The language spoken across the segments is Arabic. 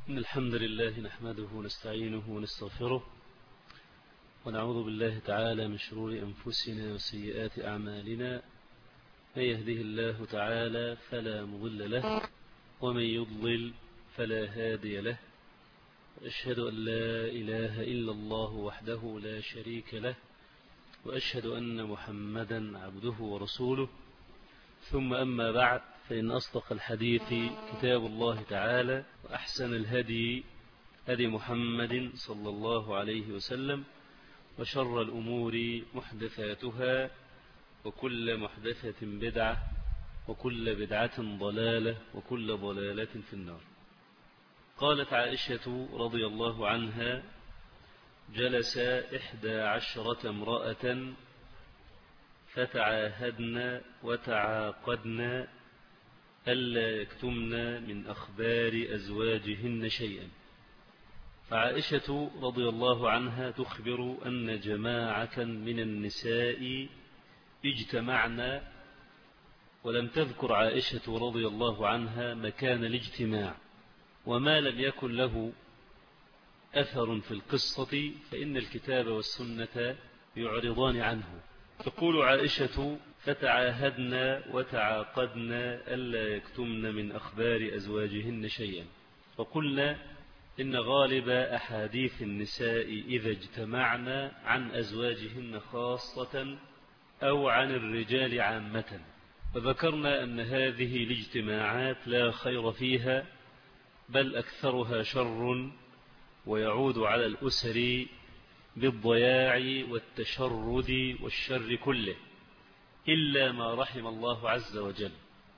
إن الحمد لله نحمده ونستعينه ونستغفره ونعوذ بالله تعالى من شرور أنفسنا وسيئات أعمالنا. من يهده الله تعالى فلا مضل له ومن يضلل فلا هادي له، وأشهد أن لا إله إلا الله وحده لا شريك له، وأشهد أن محمدا عبده ورسوله. ثم أما بعد، فإن أصدق الحديث كتاب الله تعالى، وأحسن الهدي هدي محمد صلى الله عليه وسلم، وشر الأمور محدثاتها، وكل محدثة بدعة، وكل بدعة ضلالة، وكل ضلالة في النار. قالت عائشة رضي الله عنها: جلس 11 امرأة فتعاهدن وتعاقدن ألا يكتمن من أخبار أزواجهن شيئا. فعائشة رضي الله عنها تخبر أن جماعة من النساء اجتمعن، ولم تذكر عائشة رضي الله عنها مكان الاجتماع، وما لم يكن له أثر في القصة فإن الكتاب والسنة يعرضان عنه. تقول عائشة: فتعاهدن وتعاقدن ألا يكتمن من أخبار أزواجهن شيئا. وقلنا إن غالب أحاديث النساء إذا اجتمعن عن أزواجهن خاصة أو عن الرجال عامة، وذكرنا أن هذه الاجتماعات لا خير فيها، بل أكثرها شر، ويعود على الأسر بالضياع والتشرد والشر كله، إلا ما رحم الله عز وجل.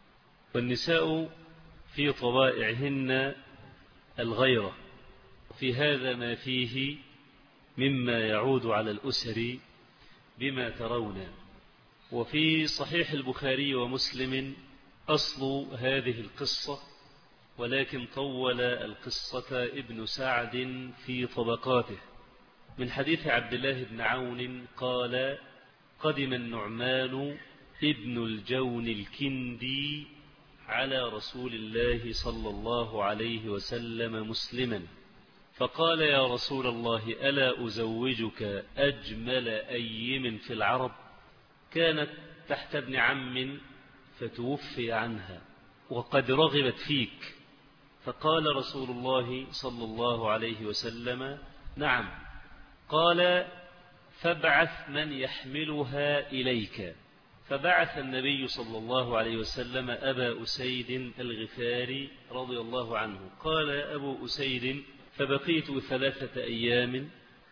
والنساء في طبائعهن الغيرة، في هذا ما فيه مما يعود على الأسر بما ترون. وفي صحيح البخاري ومسلم أصل هذه القصة، ولكن طول القصة ابن سعد في طبقاته، من حديث عبد الله بن عون قال: قدم النعمان ابن الجون الكندي على رسول الله صلى الله عليه وسلم مسلما، فقال: يا رسول الله، ألا أزوجك أجمل أيم في العرب؟ كانت تحت ابن عم فتوفي عنها وقد رغبت فيك. فقال رسول الله صلى الله عليه وسلم: نعم. قال: فابعث من يحملها إليك. فبعث النبي صلى الله عليه وسلم أبا أسيد الغفاري رضي الله عنه. قال أبو أسيد: فبقيت 3 أيام،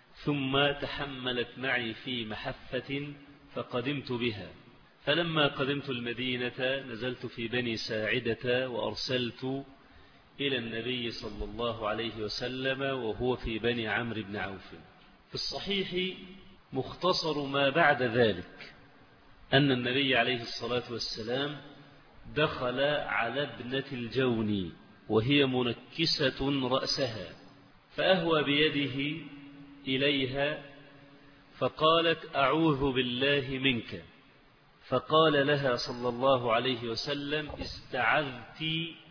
ثم تحملت معي في محفة فقدمت بها. فلما قدمت المدينة نزلت في بني ساعدة، وأرسلت إلى النبي صلى الله عليه وسلم وهو في بني عمرو بن عوف. في الصحيح مختصر ما بعد ذلك أن النبي عليه الصلاة والسلام دخل على ابنة الجون وهي منكسة رأسها، فأهوى بيده إليها فقالت: أعوذ بالله منك. فقال لها صلى الله عليه وسلم: استعذت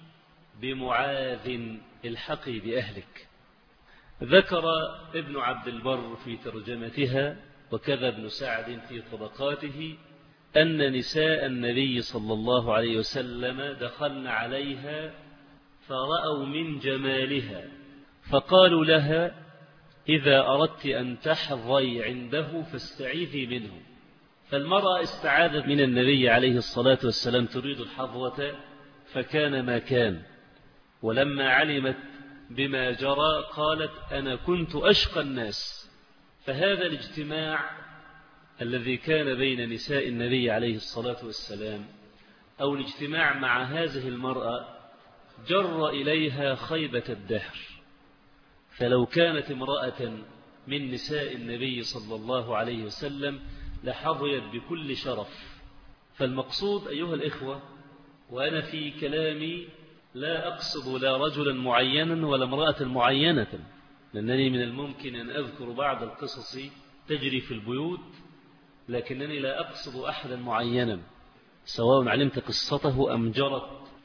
بمعاذ، الحقي بأهلك. ذكر ابن عبد البر في ترجمتها، وكذا ابن سعد في طبقاته، أن نساء النبي صلى الله عليه وسلم دخلن عليها فرأوا من جمالها، فقالوا لها: إذا أردت أن تحظي عنده فاستعيذي منه. فالمرأة استعاذت من النبي عليه الصلاة والسلام تريد الحظوة، فكان ما كان. ولما علمت بما جرى قالت: أنا كنت أشقى الناس. فهذا الاجتماع الذي كان بين نساء النبي عليه الصلاة والسلام، أو الاجتماع مع هذه المرأة، جر إليها خيبة الدهر. فلو كانت امرأة من نساء النبي صلى الله عليه وسلم لحظيت بكل شرف. فالمقصود أيها الإخوة، وأنا في كلامي لا أقصد لا رجلا معينا ولا امرأة معينة، لأنني من الممكن أن أذكر بعض القصص تجري في البيوت، لكنني لا أقصد أحدا معينا، سواء علمت قصته أم جرت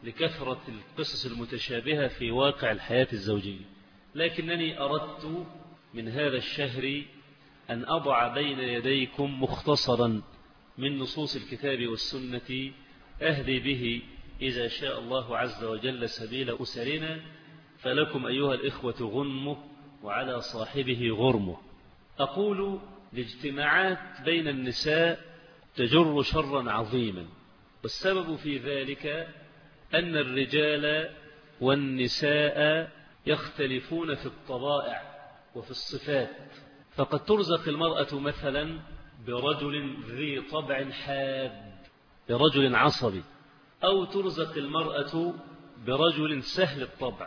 لكثرة القصص المتشابهة في واقع الحياة الزوجية، لكنني أردت من هذا الشهر أن أضع بين يديكم مختصرا من نصوص الكتاب والسنة أهدي به إذا شاء الله عز وجل سبيل أسرنا، فلكم أيها الإخوة غنمه وعلى صاحبه غرمه. أقول الاجتماعات بين النساء تجر شرا عظيما، والسبب في ذلك أن الرجال والنساء يختلفون في الطبائع وفي الصفات، فقد ترزق المرأة مثلا برجل ذي طبع حاد، برجل عصبي، أو ترزق المرأة برجل سهل الطبع،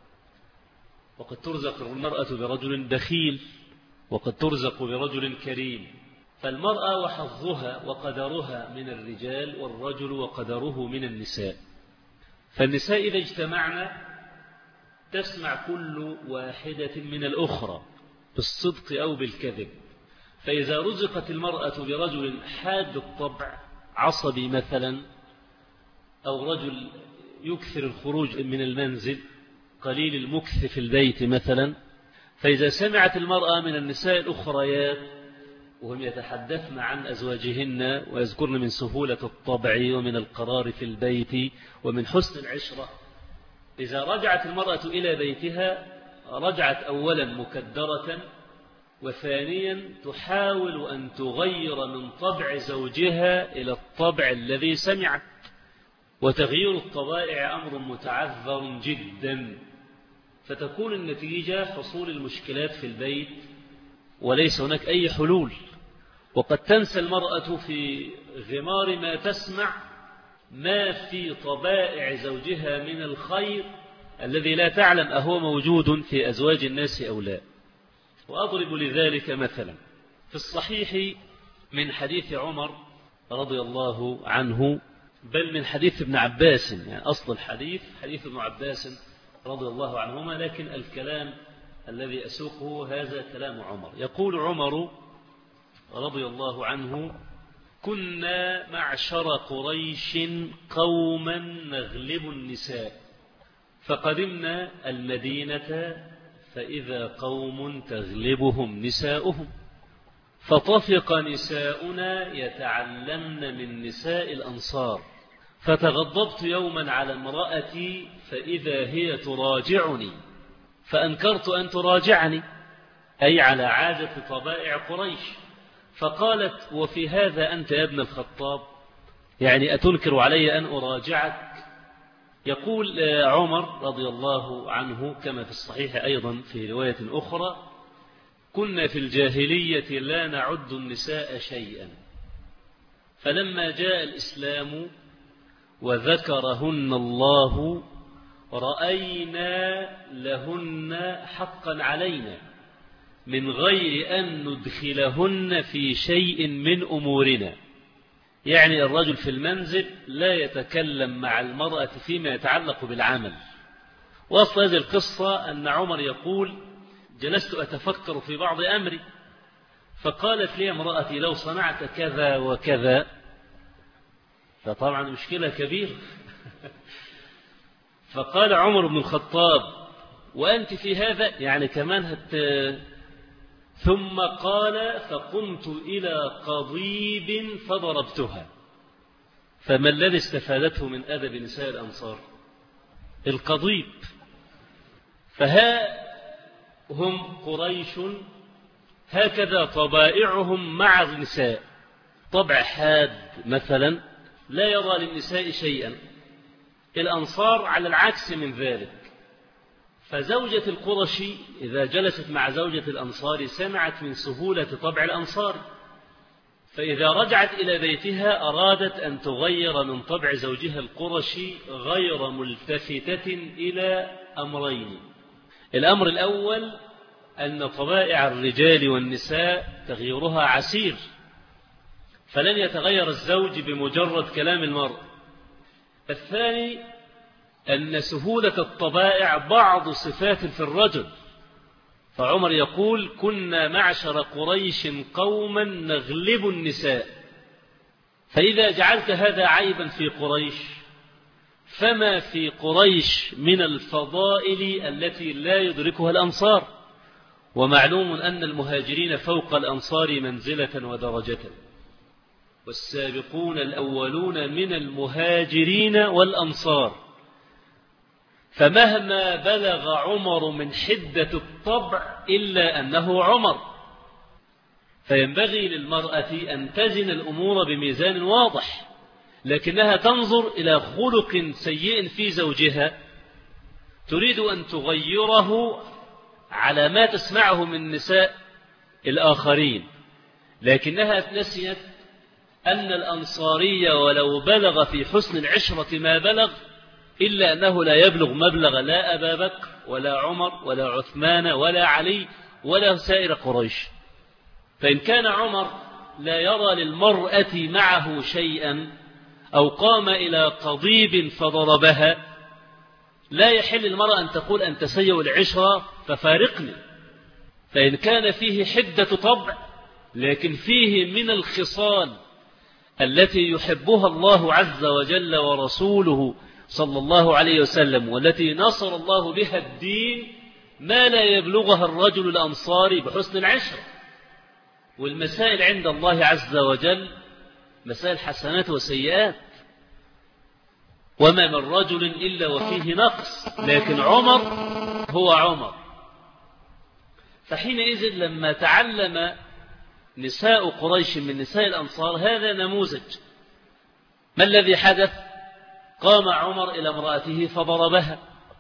وقد ترزق المرأة برجل بخيل، وقد ترزق برجل كريم. فالمرأة وحظها وقدرها من الرجال، والرجل وقدره من النساء. فالنساء إذا اجتمعنا تسمع كل واحدة من الأخرى بالصدق أو بالكذب. فإذا رزقت المرأة برجل حاد الطبع عصبي مثلا، أو رجل يكثر الخروج من المنزل قليل المكث في البيت مثلا، فإذا سمعت المرأة من النساء الأخريات وهم يتحدثن عن أزواجهن ويذكرن من سهولة الطبع ومن القرار في البيت ومن حسن العشرة، إذا رجعت المرأة إلى بيتها رجعت أولا مكدرة، وثانيا تحاول أن تغير من طبع زوجها إلى الطبع الذي سمعت. وتغيير الطبائع أمر متعذر جدا، فتكون النتيجة حصول المشكلات في البيت وليس هناك أي حلول. وقد تنسى المرأة في غمار ما تسمع ما في طبائع زوجها من الخير الذي لا تعلم أهو موجود في أزواج الناس أو لا. وأضرب لذلك مثلا في الصحيح من حديث عمر رضي الله عنه، بل من حديث ابن عباس، يعني أصل الحديث حديث ابن عباس رضي الله عنهما، لكن الكلام الذي أسوقه هذا كلام عمر. يقول عمر رضي الله عنه: كنا معشر قريش قوما نغلب النساء، فقدمنا المدينة فإذا قوم تغلبهم نساؤهم، فطفق نساؤنا يتعلمن من نساء الأنصار، فتغضبت يوما على امرأتي فإذا هي تراجعني، فأنكرت أن تراجعني، أي على عادة طبائع قريش. فقالت: وفي هذا أنت يا ابن الخطاب، يعني أتنكر علي أن أراجعك؟ يقول عمر رضي الله عنه كما في الصحيح أيضا في رواية أخرى: كنا في الجاهلية لا نعد النساء شيئا، فلما جاء الإسلام وذكرهن الله رأينا لهن حقا علينا من غير أن ندخلهن في شيء من أمورنا. يعني الرجل في المنزل لا يتكلم مع المرأة فيما يتعلق بالعمل. وأصل هذه القصة أن عمر يقول: جلست أتفكر في بعض أمري، فقالت لي امرأتي: لو صنعت كذا وكذا. فطبعا مشكلة كبيرة. فقال عمر بن الخطاب: وأنت في هذا يعني كمان ثم قال: فقمت إلى قضيب فضربتها. فما الذي استفادته من أدب نساء الأنصار؟ القضيب. فها هم قريش هكذا طبائعهم مع النساء، طبع حاد مثلا لا يرى للنساء شيئا. الأنصار على العكس من ذلك. فزوجة القرشي إذا جلست مع زوجة الأنصار سمعت من سهولة طبع الأنصار، فإذا رجعت إلى بيتها أرادت أن تغير من طبع زوجها القرشي غير ملتفتة إلى أمرين. الأمر الأول أن طبائع الرجال والنساء تغييرها عسير، فلن يتغير الزوج بمجرد كلام المرء. الثاني أن سهولة الطبائع بعض صفات في الرجل. فعمر يقول: كنا معشر قريش قوما نغلب النساء. فإذا جعلت هذا عيبا في قريش، فما في قريش من الفضائل التي لا يدركها الأنصار، ومعلوم أن المهاجرين فوق الأنصار منزلة ودرجة، والسابقون الأولون من المهاجرين والأنصار، فمهما بلغ عمر من حدة الطبع إلا أنه عمر، فينبغي للمرأة أن تزن الأمور بميزان واضح، لكنها تنظر إلى خلق سيء في زوجها تريد أن تغيره على ما تسمعه من نساء الآخرين، لكنها نسيت أن الأنصاري ولو بلغ في حسن العشرة ما بلغ إلا أنه لا يبلغ مبلغ لا أبا بكر ولا عمر ولا عثمان ولا علي ولا سائر قريش. فإن كان عمر لا يرى للمرأة معه شيئا أو قام إلى قضيب فضربها، لا يحل المرأة أن تقول أنت سيء العشرة ففارقني. فإن كان فيه حدة طبع لكن فيه من الخصال التي يحبها الله عز وجل ورسوله صلى الله عليه وسلم، والتي نصر الله بها الدين، ما لا يبلغها الرجل الأنصاري بحسن العشرة. والمسائل عند الله عز وجل مسائل حسنات وسيئات، وما من رجل إلا وفيه نقص، لكن عمر هو عمر. فحينئذ لما تعلم نساء قريش من نساء الأنصار هذا نموذج، ما الذي حدث؟ قام عمر إلى امرأته فضربها.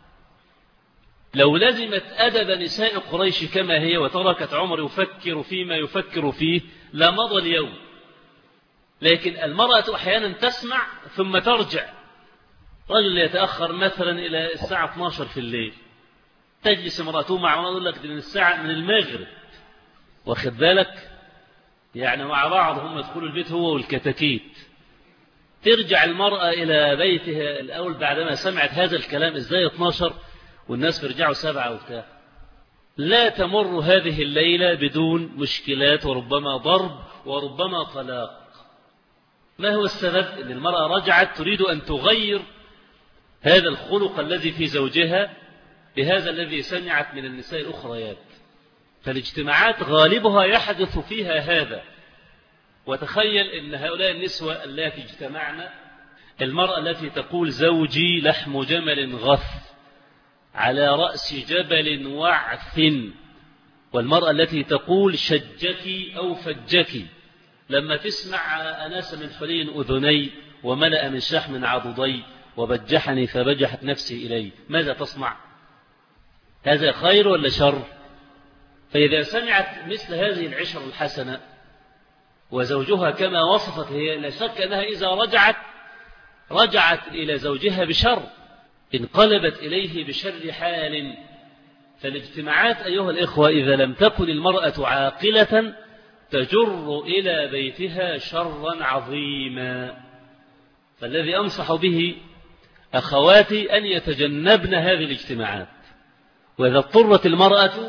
لو لزمت أدب نساء قريش كما هي وتركت عمر يفكر فيما يفكر فيه لمضى اليوم، لكن المرأة أحيانا تسمع ثم ترجع. رجل يتأخر مثلا إلى الساعة 12 في الليل، تجلس امرأته مع يقول لك من الساعة من المغرب، واخد بالك، يعني مع بعض هم يدخلوا البيت هو والكتاكيت. ترجع المرأة إلى بيتها الأول بعدما سمعت هذا الكلام، إزاي 12 والناس بيرجعوا 7 وبتاع. لا تمر هذه الليلة بدون مشكلات وربما ضرب وربما طلاق. ما هو السبب؟ أن المرأة رجعت تريد أن تغير هذا الخلق الذي في زوجها بهذا الذي سمعت من النساء الأخريات. فالاجتماعات غالبها يحدث فيها هذا. وتخيل أن هؤلاء النسوة التي اجتمعنا، المرأة التي تقول زوجي لحم جمل غث على رأس جبل وعث، والمرأة التي تقول شجك أو فجك، لما تسمع أناس من حلي أذني وملأ من شحم عضدي وبجحني فبجحت نفسي إلي، ماذا تصنع؟ هذا خير ولا شر؟ فإذا سمعت مثل هذه العشر الحسنة وزوجها كما وصفت هي، لا شك أنها إذا رجعت إلى زوجها بشر، انقلبت إليه بشر حال. فالاجتماعات أيها الإخوة إذا لم تكن المرأة عاقلة تجر إلى بيتها شرا عظيما. فالذي أنصح به أخواتي أن يتجنبن هذه الاجتماعات، وإذا اضطرت المرأة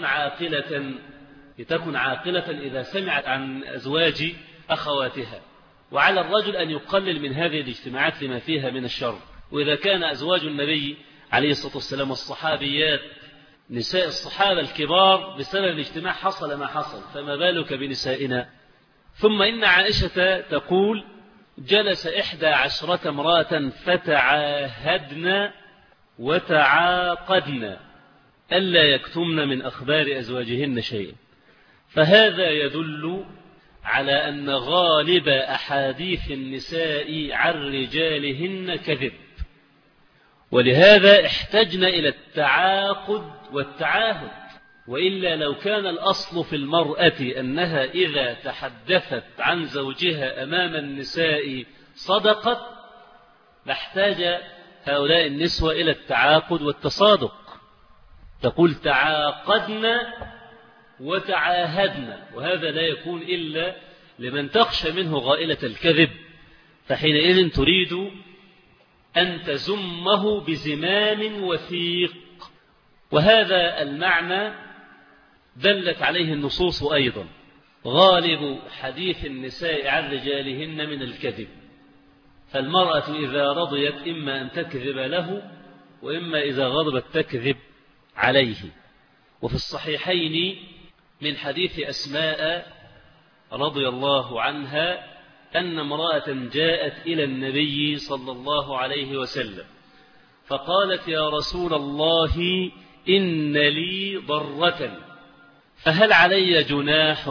لتكن عاقلة إذا سمعت عن أزواج أخواتها. وعلى الرجل أن يقلل من هذه الاجتماعات لما فيها من الشر. وإذا كان أزواج النبي عليه الصلاة والسلام والصحابيات نساء الصحابة الكبار بسبب الاجتماع حصل ما حصل، فما بالك بنسائنا؟ ثم إن عائشة تقول جلس 11 امرأة فتعاهدن وتعاقدن ألا يكتمن من أخبار أزواجهن شيئا. فهذا يدل على أن غالب أحاديث النساء عن رجالهن كذب، ولهذا احتجنا إلى التعاقد والتعاهد. وإلا لو كان الأصل في المرأة أنها إذا تحدثت عن زوجها أمام النساء صدقت، لاحتاج هؤلاء النسوة إلى التعاقد والتصادق. تقول تعاقدنا وتعاهدنا، وهذا لا يكون إلا لمن تخشى منه غائلة الكذب، فحينئذ تريد أن تزمه بزمام وثيق. وهذا المعنى دلت عليه النصوص أيضا. غالب حديث النساء عن رجالهن من الكذب، المرأة إذا رضيت إما أن تكذب له وإما إذا غضبت تكذب عليه. وفي الصحيحين من حديث أسماء رضي الله عنها أن امرأة جاءت إلى النبي صلى الله عليه وسلم فقالت: يا رسول الله إن لي ضرة فهل علي جناح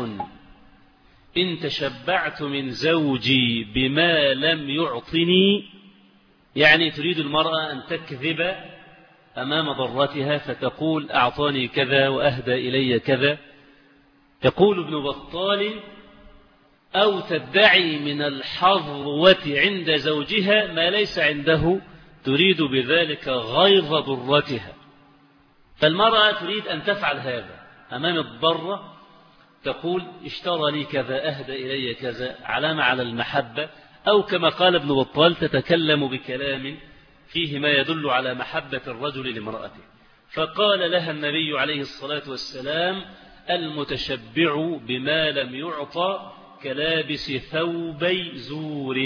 إن تشبعت من زوجي بما لم يعطني؟ يعني تريد المرأة أن تكذب أمام ضرتها فتقول: أعطاني كذا وأهدى إلي كذا. يقول ابن بطال: أو تدعي من الحظوة عند زوجها ما ليس عنده، تريد بذلك غيظ ضرتها. فالمرأة تريد أن تفعل هذا أمام الضرة، تقول: اشترى لي كذا، أهدى إلي كذا، علامة على المحبة، أو كما قال ابن بطال تتكلم بكلام فيه ما يدل على محبة الرجل لامرأته. فقال لها النبي عليه الصلاة والسلام: المتشبع بما لم يعطى كلابس ثوبي زور.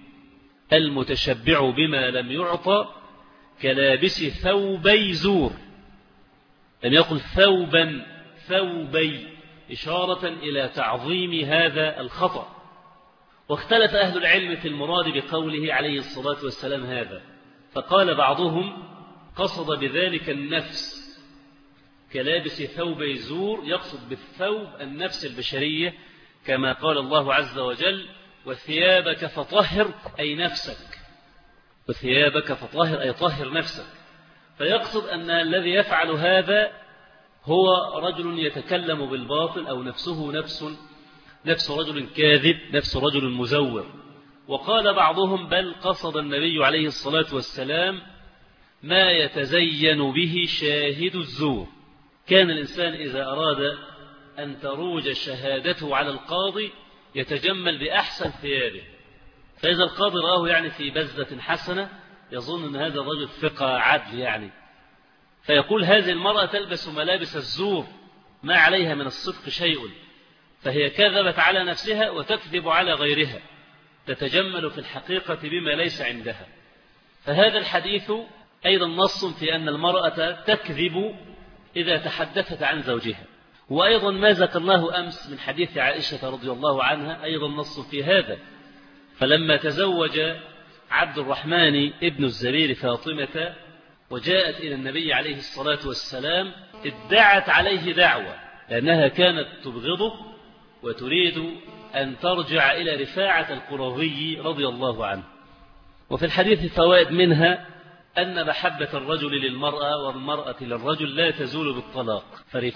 المتشبع بما لم يعطى كلابس ثوبي زور، لم يقل ثوبا، ثوبي، إشارة إلى تعظيم هذا الخطأ. واختلف أهل العلم في المراد بقوله عليه الصلاة والسلام هذا، فقال بعضهم قصد بذلك النفس، كلابس ثوبي زور يقصد بالثوب النفس البشرية، كما قال الله عز وجل: وثيابك فطهر، أي نفسك، وثيابك فطهر أي طهر نفسك. فيقصد أن الذي يفعل هذا هو رجل يتكلم بالباطل، أو نفسه نفس رجل كاذب، نفس رجل مزور. وقال بعضهم بل قصد النبي عليه الصلاة والسلام ما يتزين به شاهد الزور. كان الإنسان إذا أراد أن تروج شهادته على القاضي يتجمل بأحسن ثيابه، فإذا القاضي رآه يعني في بزة حسنة يظن أن هذا الرجل ثقة عدل يعني، فيقول: هذه المرأة تلبس ملابس الزور ما عليها من الصدق شيء، فهي كذبت على نفسها وتكذب على غيرها، تتجمل في الحقيقة بما ليس عندها. فهذا الحديث أيضا نص في أن المرأة تكذب إذا تحدثت عن زوجها. وأيضا ما ذكرناه أمس من حديث عائشة رضي الله عنها أيضا نص في هذا. فلما تزوج عبد الرحمن ابن الزبير فاطمة وجاءت إلى النبي عليه الصلاة والسلام ادعت عليه دعوة، لأنها كانت تبغضه وتريد أن ترجع إلى رفاعة القرظي رضي الله عنه. وفي الحديث فوائد، منها أن محبة الرجل للمرأة والمرأة للرجل لا تزول بالطلاق.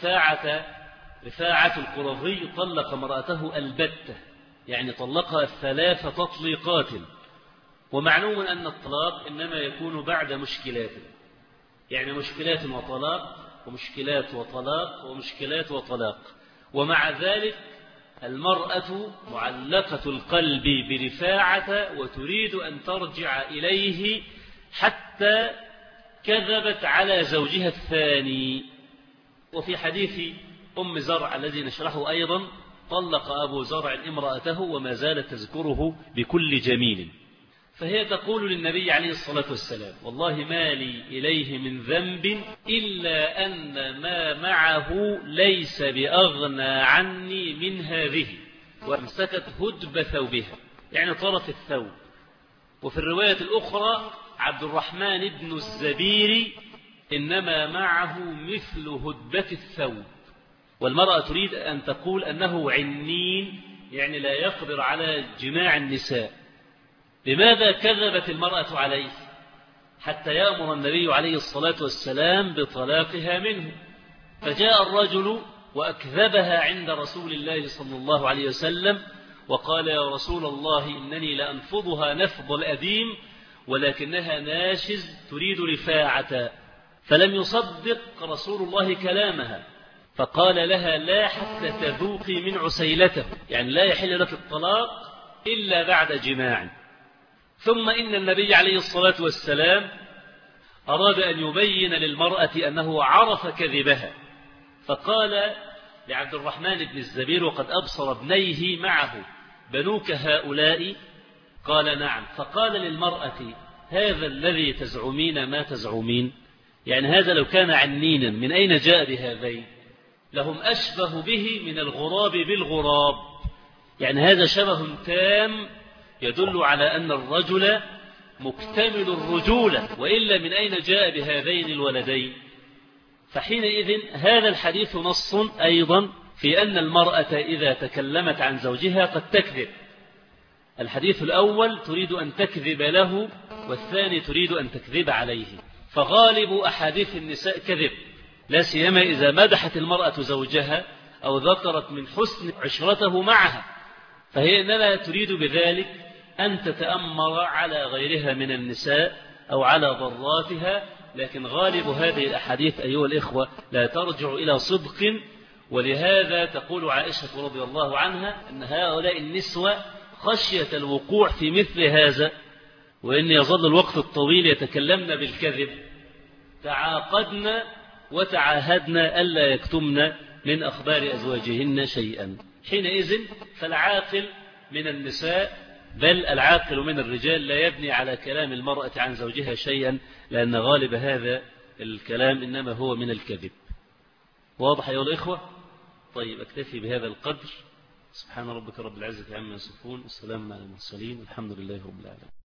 رفاعة القرظي طلق امرأته البتة، يعني طلقها 3 تطليقات. ومعلوم أن الطلاق إنما يكون بعد مشكلات، يعني مشكلات وطلاق ومشكلات وطلاق ومشكلات وطلاق. ومع ذلك المرأة معلقة القلب برفاعة وتريد أن ترجع إليه، حتى كذبت على زوجها الثاني. وفي حديث أم زرع الذي نشرحه أيضا طلق أبو زرع امرأته وما زالت تذكره بكل جميل. فهي تقول للنبي عليه الصلاة والسلام: والله ما لي إليه من ذنب إلا أن ما معه ليس بأغنى عني من هذه. وامسكت هدب ثوبها، يعني طرف الثوب. وفي الرواية الأخرى: عبد الرحمن بن الزبير إنما معه مثل هدبة الثوب. والمرأة تريد أن تقول أنه عنين، يعني لا يقدر على جماع النساء. لماذا كذبت المرأة عليه حتى يأمر النبي عليه الصلاة والسلام بطلاقها منه؟ فجاء الرجل وأكذبها عند رسول الله صلى الله عليه وسلم وقال: يا رسول الله إنني لأنفضها نفض الأديم ولكنها ناشز تريد رفاعة. فلم يصدق رسول الله كلامها، فقال لها: لا حتى تذوقي من عسيلته، يعني لا يحل لك الطلاق إلا بعد جماع. ثم إن النبي عليه الصلاة والسلام أراد أن يبين للمرأة أنه عرف كذبها، فقال لعبد الرحمن بن الزبير وقد أبصر ابنيه معه: بنوك هؤلاء؟ قال نعم. فقال للمرأة هذا الذي تزعمين ما تزعمين، يعني هذا لو كان عنينا من أين جاء بهذين؟ لهم أشبه به من الغراب بالغراب، يعني هذا شبه تام يدل على أن الرجل مكتمل الرجولة، وإلا من أين جاء بهذين الولدين؟ فحينئذ هذا الحديث نص أيضا في أن المرأة إذا تكلمت عن زوجها قد تكذب. الحديث الأول تريد أن تكذب له، والثاني تريد أن تكذب عليه. فغالب أحاديث النساء كذب، لا سيما إذا مدحت المرأة زوجها أو ذكرت من حسن عشرته معها، فهي إنما تريد بذلك أن تتأمر على غيرها من النساء أو على ضراتها. لكن غالب هذه الأحاديث أيها الإخوة لا ترجع إلى صدق، ولهذا تقول عائشة رضي الله عنها أن هؤلاء النسوة خشية الوقوع في مثل هذا، وإن يظل الوقت الطويل يتكلمن بالكذب، تعاقدن وتعاهدن ألا يكتمن من أخبار أزواجهن شيئا. حينئذ فالعاقل من النساء بل العاقل من الرجال لا يبني على كلام المرأة عن زوجها شيئا، لأن غالب هذا الكلام إنما هو من الكذب. واضح أيها الإخوة؟ طيب أكتفي بهذا القدر. سبحان ربك رب العزة عما يصفون، والسلام على المرسلين، والحمد لله رب العالمين.